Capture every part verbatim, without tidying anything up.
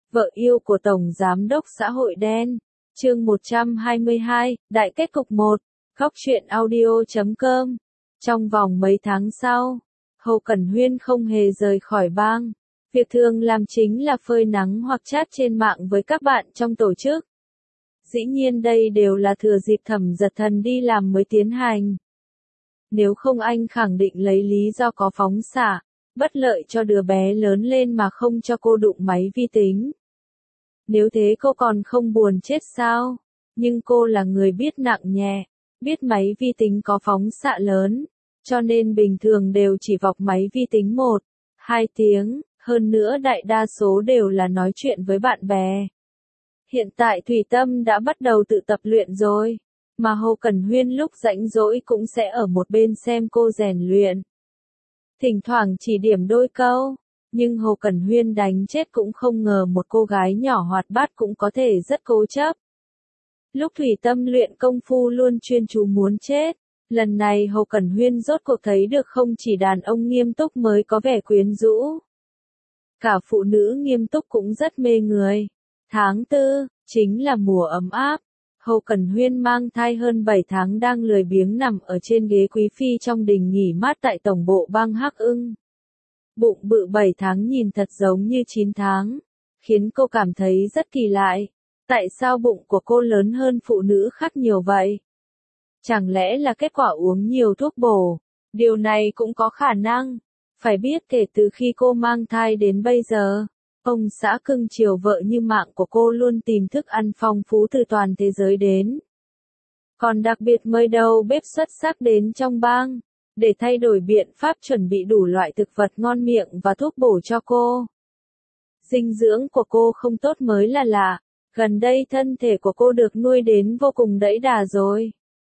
Vợ yêu của Tổng Giám đốc xã hội đen. Chương một trăm hai mươi hai, Đại kết cục một. Góc truyện audio chấm com. Trong vòng mấy tháng sau, Hồ Cẩn Huyên không hề rời khỏi bang. Việc thường làm chính là phơi nắng hoặc chat trên mạng với các bạn trong tổ chức. Dĩ nhiên đây đều là thừa dịp Thẩm Giật Thần đi làm mới tiến hành. Nếu không anh khẳng định lấy lý do có phóng xạ, bất lợi cho đứa bé lớn lên mà không cho cô đụng máy vi tính. Nếu thế cô còn không buồn chết sao? Nhưng cô là người biết nặng nhẹ, biết máy vi tính có phóng xạ lớn, cho nên bình thường đều chỉ vọc máy vi tính một, hai tiếng, hơn nữa đại đa số đều là nói chuyện với bạn bè. Hiện tại Thủy Tâm đã bắt đầu tự tập luyện rồi, mà Hồ Cẩn Huyên lúc rảnh rỗi cũng sẽ ở một bên xem cô rèn luyện. Thỉnh thoảng chỉ điểm đôi câu, nhưng Hồ Cẩn Huyên đánh chết cũng không ngờ một cô gái nhỏ hoạt bát cũng có thể rất cố chấp. Lúc Thủy Tâm luyện công phu luôn chuyên chú muốn chết, lần này Hồ Cẩn Huyên rốt cuộc thấy được không chỉ đàn ông nghiêm túc mới có vẻ quyến rũ. Cả phụ nữ nghiêm túc cũng rất mê người. Tháng tư, chính là mùa ấm áp. Hồ Cẩn Huyên mang thai hơn bảy tháng đang lười biếng nằm ở trên ghế quý phi trong đình nghỉ mát tại tổng bộ bang Hắc Ưng. Bụng bự bảy tháng nhìn thật giống như chín tháng, khiến cô cảm thấy rất kỳ lạ. Tại sao bụng của cô lớn hơn phụ nữ khác nhiều vậy? Chẳng lẽ là kết quả uống nhiều thuốc bổ? Điều này cũng có khả năng. Phải biết kể từ khi cô mang thai đến bây giờ, ông xã cưng chiều vợ như mạng của cô luôn tìm thức ăn phong phú từ toàn thế giới đến. Còn đặc biệt mời đầu bếp xuất sắc đến trong bang, để thay đổi biện pháp chuẩn bị đủ loại thực vật ngon miệng và thuốc bổ cho cô. Dinh dưỡng của cô không tốt mới là lạ, gần đây thân thể của cô được nuôi đến vô cùng đẫy đà rồi.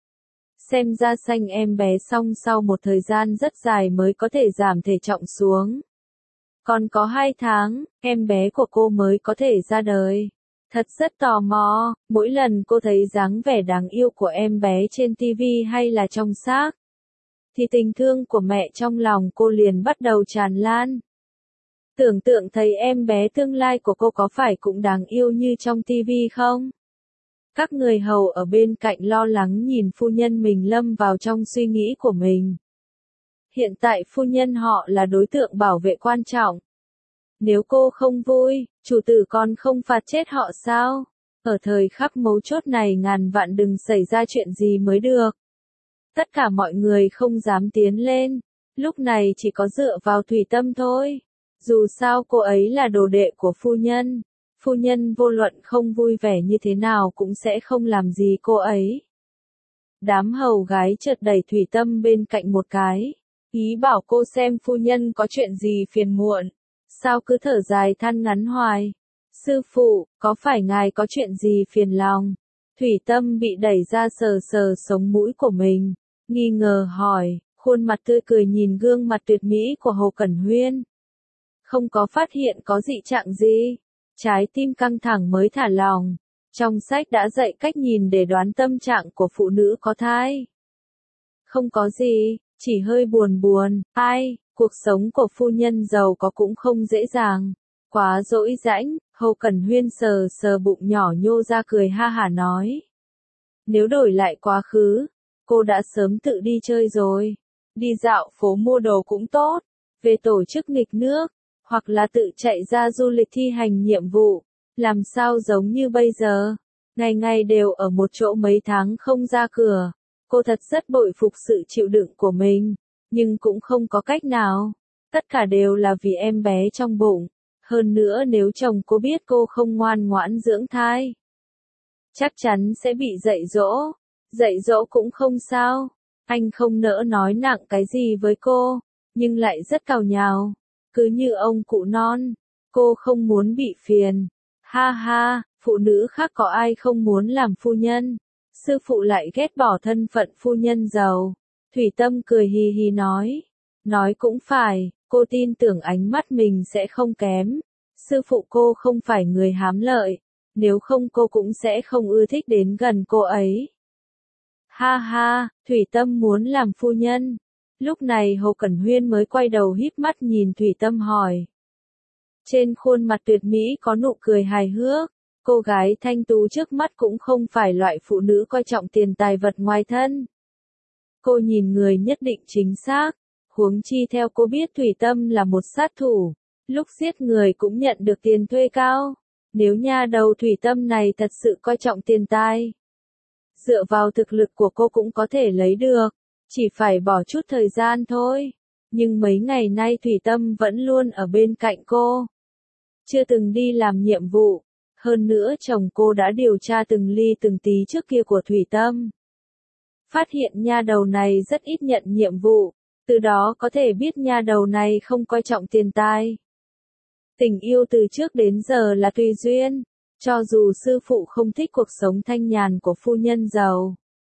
Xem ra sanh em bé xong sau một thời gian rất dài mới có thể giảm thể trọng xuống. Còn có hai tháng, em bé của cô mới có thể ra đời. Thật rất tò mò, mỗi lần cô thấy dáng vẻ đáng yêu của em bé trên ti vi hay là trong xác, thì tình thương của mẹ trong lòng cô liền bắt đầu tràn lan. Tưởng tượng thấy em bé tương lai của cô có phải cũng đáng yêu như trong ti vi không? Các người hầu ở bên cạnh lo lắng nhìn phu nhân mình lâm vào trong suy nghĩ của mình. Hiện tại phu nhân họ là đối tượng bảo vệ quan trọng. Nếu cô không vui, chủ tử còn không phạt chết họ sao? Ở thời khắc mấu chốt này ngàn vạn đừng xảy ra chuyện gì mới được. Tất cả mọi người không dám tiến lên, lúc này chỉ có dựa vào Thủy Tâm thôi. Dù sao cô ấy là đồ đệ của phu nhân, phu nhân vô luận không vui vẻ như thế nào cũng sẽ không làm gì cô ấy. Đám hầu gái chợt đẩy Thủy Tâm bên cạnh một cái, ý bảo cô xem phu nhân có chuyện gì phiền muộn, sao cứ thở dài than ngắn hoài. Sư phụ, có phải ngài có chuyện gì phiền lòng? Thủy Tâm bị đẩy ra sờ sờ sống mũi của mình, nghi ngờ hỏi, khuôn mặt tươi cười nhìn gương mặt tuyệt mỹ của Hồ Cẩn Huyên. Không có phát hiện có dị trạng gì, trái tim căng thẳng mới thả lòng. Trong sách đã dạy cách nhìn để đoán tâm trạng của phụ nữ có thai. Không có gì, chỉ hơi buồn buồn, ai, cuộc sống của phu nhân giàu có cũng không dễ dàng. Quá dỗi dãnh, Hồ Cẩn Huyên sờ sờ bụng nhỏ nhô ra cười ha hả nói. Nếu đổi lại quá khứ, cô đã sớm tự đi chơi rồi. Đi dạo phố mua đồ cũng tốt, về tổ chức nghịch nước, hoặc là tự chạy ra du lịch thi hành nhiệm vụ. Làm sao giống như bây giờ, ngày ngày đều ở một chỗ mấy tháng không ra cửa. Cô thật rất bội phục sự chịu đựng của mình, nhưng cũng không có cách nào. Tất cả đều là vì em bé trong bụng. Hơn nữa nếu chồng cô biết cô không ngoan ngoãn dưỡng thai, chắc chắn sẽ bị dạy dỗ. Dạy dỗ cũng không sao, anh không nỡ nói nặng cái gì với cô, nhưng lại rất càu nhàu, cứ như ông cụ non. Cô không muốn bị phiền. Ha ha, phụ nữ khác có ai không muốn làm phu nhân? Sư phụ lại ghét bỏ thân phận phu nhân giàu. Thủy Tâm cười hì hì nói. Nói cũng phải, cô tin tưởng ánh mắt mình sẽ không kém. Sư phụ cô không phải người hám lợi, nếu không cô cũng sẽ không ưa thích đến gần cô ấy. Ha ha, Thủy Tâm muốn làm phu nhân. Lúc này Hồ Cẩn Huyên mới quay đầu híp mắt nhìn Thủy Tâm hỏi. Trên khuôn mặt tuyệt mỹ có nụ cười hài hước, cô gái thanh tú trước mắt cũng không phải loại phụ nữ coi trọng tiền tài vật ngoài thân. Cô nhìn người nhất định chính xác, huống chi theo cô biết Thủy Tâm là một sát thủ, lúc giết người cũng nhận được tiền thuê cao. Nếu nha đầu Thủy Tâm này thật sự coi trọng tiền tài, dựa vào thực lực của cô cũng có thể lấy được, chỉ phải bỏ chút thời gian thôi. Nhưng mấy ngày nay Thủy Tâm vẫn luôn ở bên cạnh cô, chưa từng đi làm nhiệm vụ. Hơn nữa chồng cô đã điều tra từng ly từng tí trước kia của Thủy Tâm, phát hiện nha đầu này rất ít nhận nhiệm vụ, từ đó có thể biết nha đầu này không coi trọng tiền tài. Tình yêu từ trước đến giờ là tùy duyên, cho dù sư phụ không thích cuộc sống thanh nhàn của phu nhân giàu,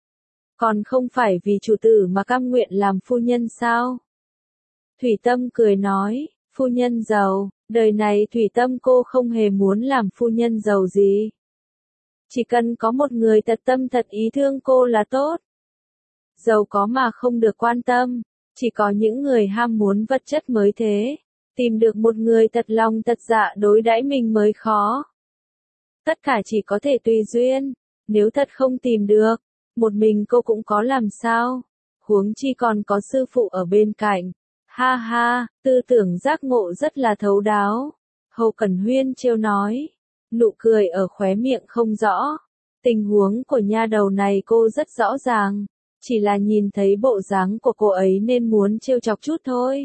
còn không phải vì chủ tử mà cam nguyện làm phu nhân sao? Thủy Tâm cười nói, phu nhân giàu, đời này Thủy Tâm cô không hề muốn làm phu nhân giàu gì. Chỉ cần có một người thật tâm thật ý thương cô là tốt. Giàu có mà không được quan tâm, chỉ có những người ham muốn vật chất mới thế. Tìm được một người thật lòng thật dạ đối đãi mình mới khó. Tất cả chỉ có thể tùy duyên, nếu thật không tìm được, một mình cô cũng có làm sao, huống chi còn có sư phụ ở bên cạnh. Ha ha, tư tưởng giác ngộ rất là thấu đáo. Hồ Cẩn Huyên trêu nói, nụ cười ở khóe miệng không rõ. Tình huống của nha đầu này cô rất rõ ràng, chỉ là nhìn thấy bộ dáng của cô ấy nên muốn trêu chọc chút thôi.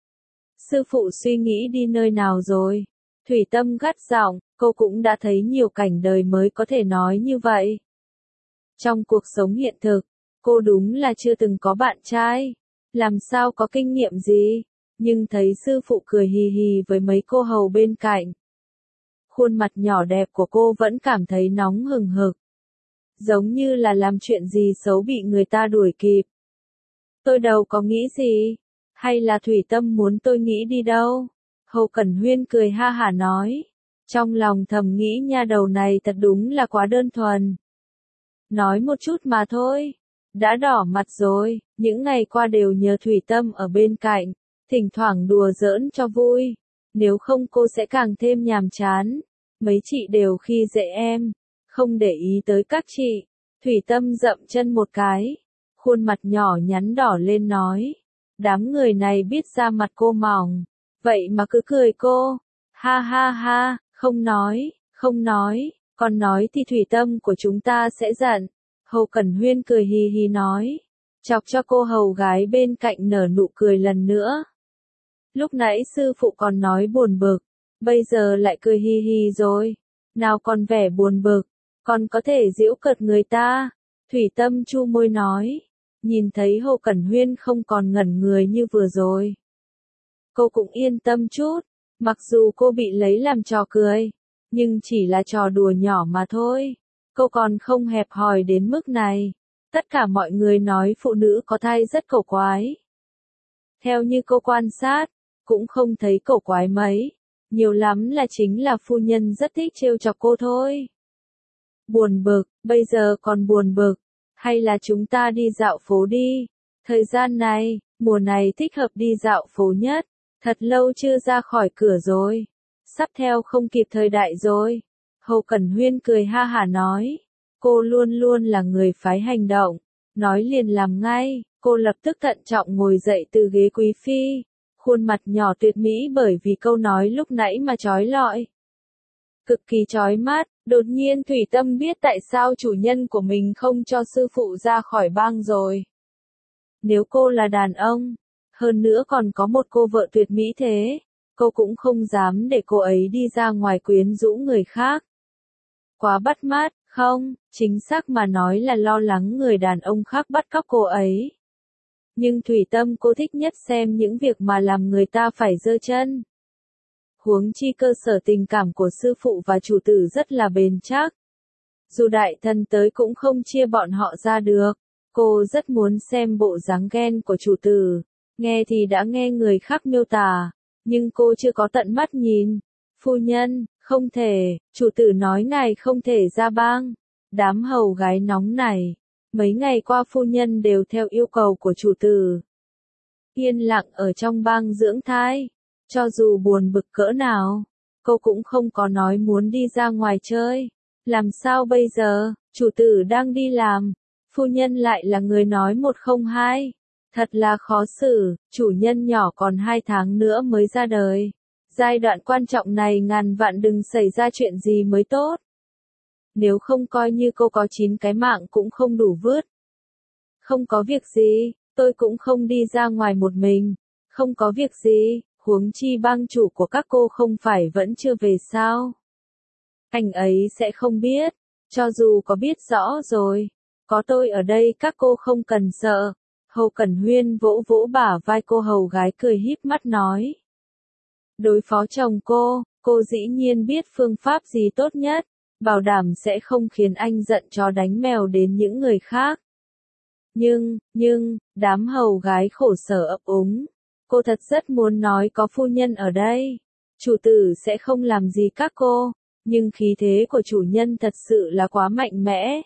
Sư phụ suy nghĩ đi nơi nào rồi? Thủy Tâm gắt giọng, cô cũng đã thấy nhiều cảnh đời mới có thể nói như vậy. Trong cuộc sống hiện thực, cô đúng là chưa từng có bạn trai, làm sao có kinh nghiệm gì, nhưng thấy sư phụ cười hì hì với mấy cô hầu bên cạnh. Khuôn mặt nhỏ đẹp của cô vẫn cảm thấy nóng hừng hực, giống như là làm chuyện gì xấu bị người ta đuổi kịp. Tôi đâu có nghĩ gì. Hay là Thủy Tâm muốn tôi nghĩ đi đâu? Hồ Cẩn Huyên cười ha hả nói. Trong lòng thầm nghĩ nha đầu này thật đúng là quá đơn thuần. Nói một chút mà thôi. Đã đỏ mặt rồi, những ngày qua đều nhờ Thủy Tâm ở bên cạnh, thỉnh thoảng đùa giỡn cho vui. Nếu không cô sẽ càng thêm nhàm chán. Mấy chị đều khi dễ em, không để ý tới các chị. Thủy Tâm dậm chân một cái, khuôn mặt nhỏ nhắn đỏ lên nói. Đám người này biết ra mặt cô mỏng, vậy mà cứ cười cô. Ha ha ha, không nói, không nói, còn nói thì Thủy Tâm của chúng ta sẽ giận. Hồ Cẩn Huyên cười hì hì nói, chọc cho cô hầu gái bên cạnh nở nụ cười lần nữa. Lúc nãy sư phụ còn nói buồn bực, bây giờ lại cười hì hì rồi, nào còn vẻ buồn bực, còn có thể giễu cợt người ta. Thủy Tâm chu môi nói. Nhìn thấy Hồ Cẩn Huyên không còn ngẩn người như vừa rồi, cô cũng yên tâm chút, mặc dù cô bị lấy làm trò cười, nhưng chỉ là trò đùa nhỏ mà thôi, cô còn không hẹp hòi đến mức này. Tất cả mọi người nói phụ nữ có thai rất cổ quái. Theo như cô quan sát, cũng không thấy cổ quái mấy, nhiều lắm là chính là phu nhân rất thích trêu chọc cô thôi. Buồn bực, bây giờ còn buồn bực. Hay là chúng ta đi dạo phố đi, thời gian này, mùa này thích hợp đi dạo phố nhất, thật lâu chưa ra khỏi cửa rồi, sắp theo không kịp thời đại rồi. Hồ Cẩn Huyên cười ha hả nói, cô luôn luôn là người phái hành động, nói liền làm ngay, cô lập tức thận trọng ngồi dậy từ ghế quý phi, khuôn mặt nhỏ tuyệt mỹ bởi vì câu nói lúc nãy mà chói lọi. Cực kỳ chói mắt, đột nhiên Thủy Tâm biết tại sao chủ nhân của mình không cho sư phụ ra khỏi bang rồi. Nếu cô là đàn ông, hơn nữa còn có một cô vợ tuyệt mỹ thế, cô cũng không dám để cô ấy đi ra ngoài quyến rũ người khác. Quá bắt mắt, không, chính xác mà nói là lo lắng người đàn ông khác bắt cóc cô ấy. Nhưng Thủy Tâm cô thích nhất xem những việc mà làm người ta phải giơ chân. Huống chi cơ sở tình cảm của sư phụ và chủ tử rất là bền chắc. Dù đại thần tới cũng không chia bọn họ ra được. Cô rất muốn xem bộ dáng ghen của chủ tử. Nghe thì đã nghe người khác miêu tả, nhưng cô chưa có tận mắt nhìn. Phu nhân, không thể, chủ tử nói ngài không thể ra bang. Đám hầu gái nóng này, mấy ngày qua phu nhân đều theo yêu cầu của chủ tử. Yên lặng ở trong bang dưỡng thai. Cho dù buồn bực cỡ nào, cô cũng không có nói muốn đi ra ngoài chơi. Làm sao bây giờ, chủ tử đang đi làm, phu nhân lại là người nói một không hai. Thật là khó xử, chủ nhân nhỏ còn hai tháng nữa mới ra đời. Giai đoạn quan trọng này ngàn vạn đừng xảy ra chuyện gì mới tốt. Nếu không coi như cô có chín cái mạng cũng không đủ vứt. Không có việc gì, tôi cũng không đi ra ngoài một mình. Không có việc gì, huống chi bang chủ của các cô không phải vẫn chưa về sao. Anh ấy sẽ không biết, cho dù có biết rõ rồi. Có tôi ở đây các cô không cần sợ. Hồ Cẩn Huyên vỗ vỗ bả vai cô hầu gái cười híp mắt nói. Đối phó chồng cô, cô dĩ nhiên biết phương pháp gì tốt nhất, bảo đảm sẽ không khiến anh giận chó đánh mèo đến những người khác. Nhưng, nhưng, đám hầu gái khổ sở ấp úng. Cô thật rất muốn nói có phu nhân ở đây. Chủ tử sẽ không làm gì các cô, nhưng khí thế của chủ nhân thật sự là quá mạnh mẽ.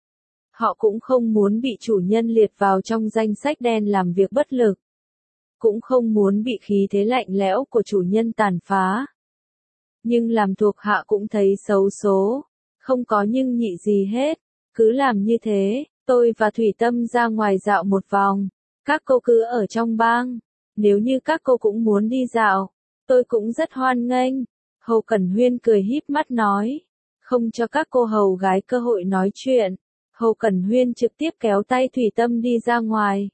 Họ cũng không muốn bị chủ nhân liệt vào trong danh sách đen làm việc bất lực. Cũng không muốn bị khí thế lạnh lẽo của chủ nhân tàn phá. Nhưng làm thuộc hạ cũng thấy xấu số. Không có nhưng nhị gì hết. Cứ làm như thế, tôi và Thủy Tâm ra ngoài dạo một vòng. Các cô cứ ở trong bang. Nếu như các cô cũng muốn đi dạo, tôi cũng rất hoan nghênh. Hồ Cẩn Huyên cười híp mắt nói. Không cho các cô hầu gái cơ hội nói chuyện. Hồ Cẩn Huyên trực tiếp kéo tay Thủy Tâm đi ra ngoài.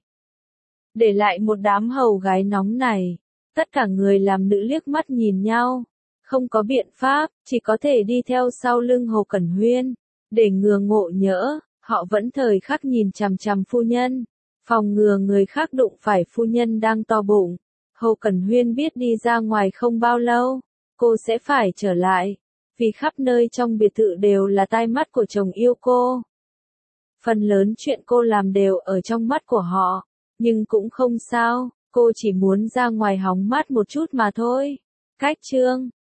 Để lại một đám hầu gái nóng này. Tất cả người làm nữ liếc mắt nhìn nhau. Không có biện pháp, chỉ có thể đi theo sau lưng Hồ Cẩn Huyên. Để ngừa ngộ nhỡ, họ vẫn thời khắc nhìn chằm chằm phu nhân. Phòng ngừa người khác đụng phải phu nhân đang to bụng. Hồ Cẩn Huyên biết đi ra ngoài không bao lâu, cô sẽ phải trở lại. Vì khắp nơi trong biệt thự đều là tai mắt của chồng yêu cô. Phần lớn chuyện cô làm đều ở trong mắt của họ. Nhưng cũng không sao, cô chỉ muốn ra ngoài hóng mát một chút mà thôi. Cách chương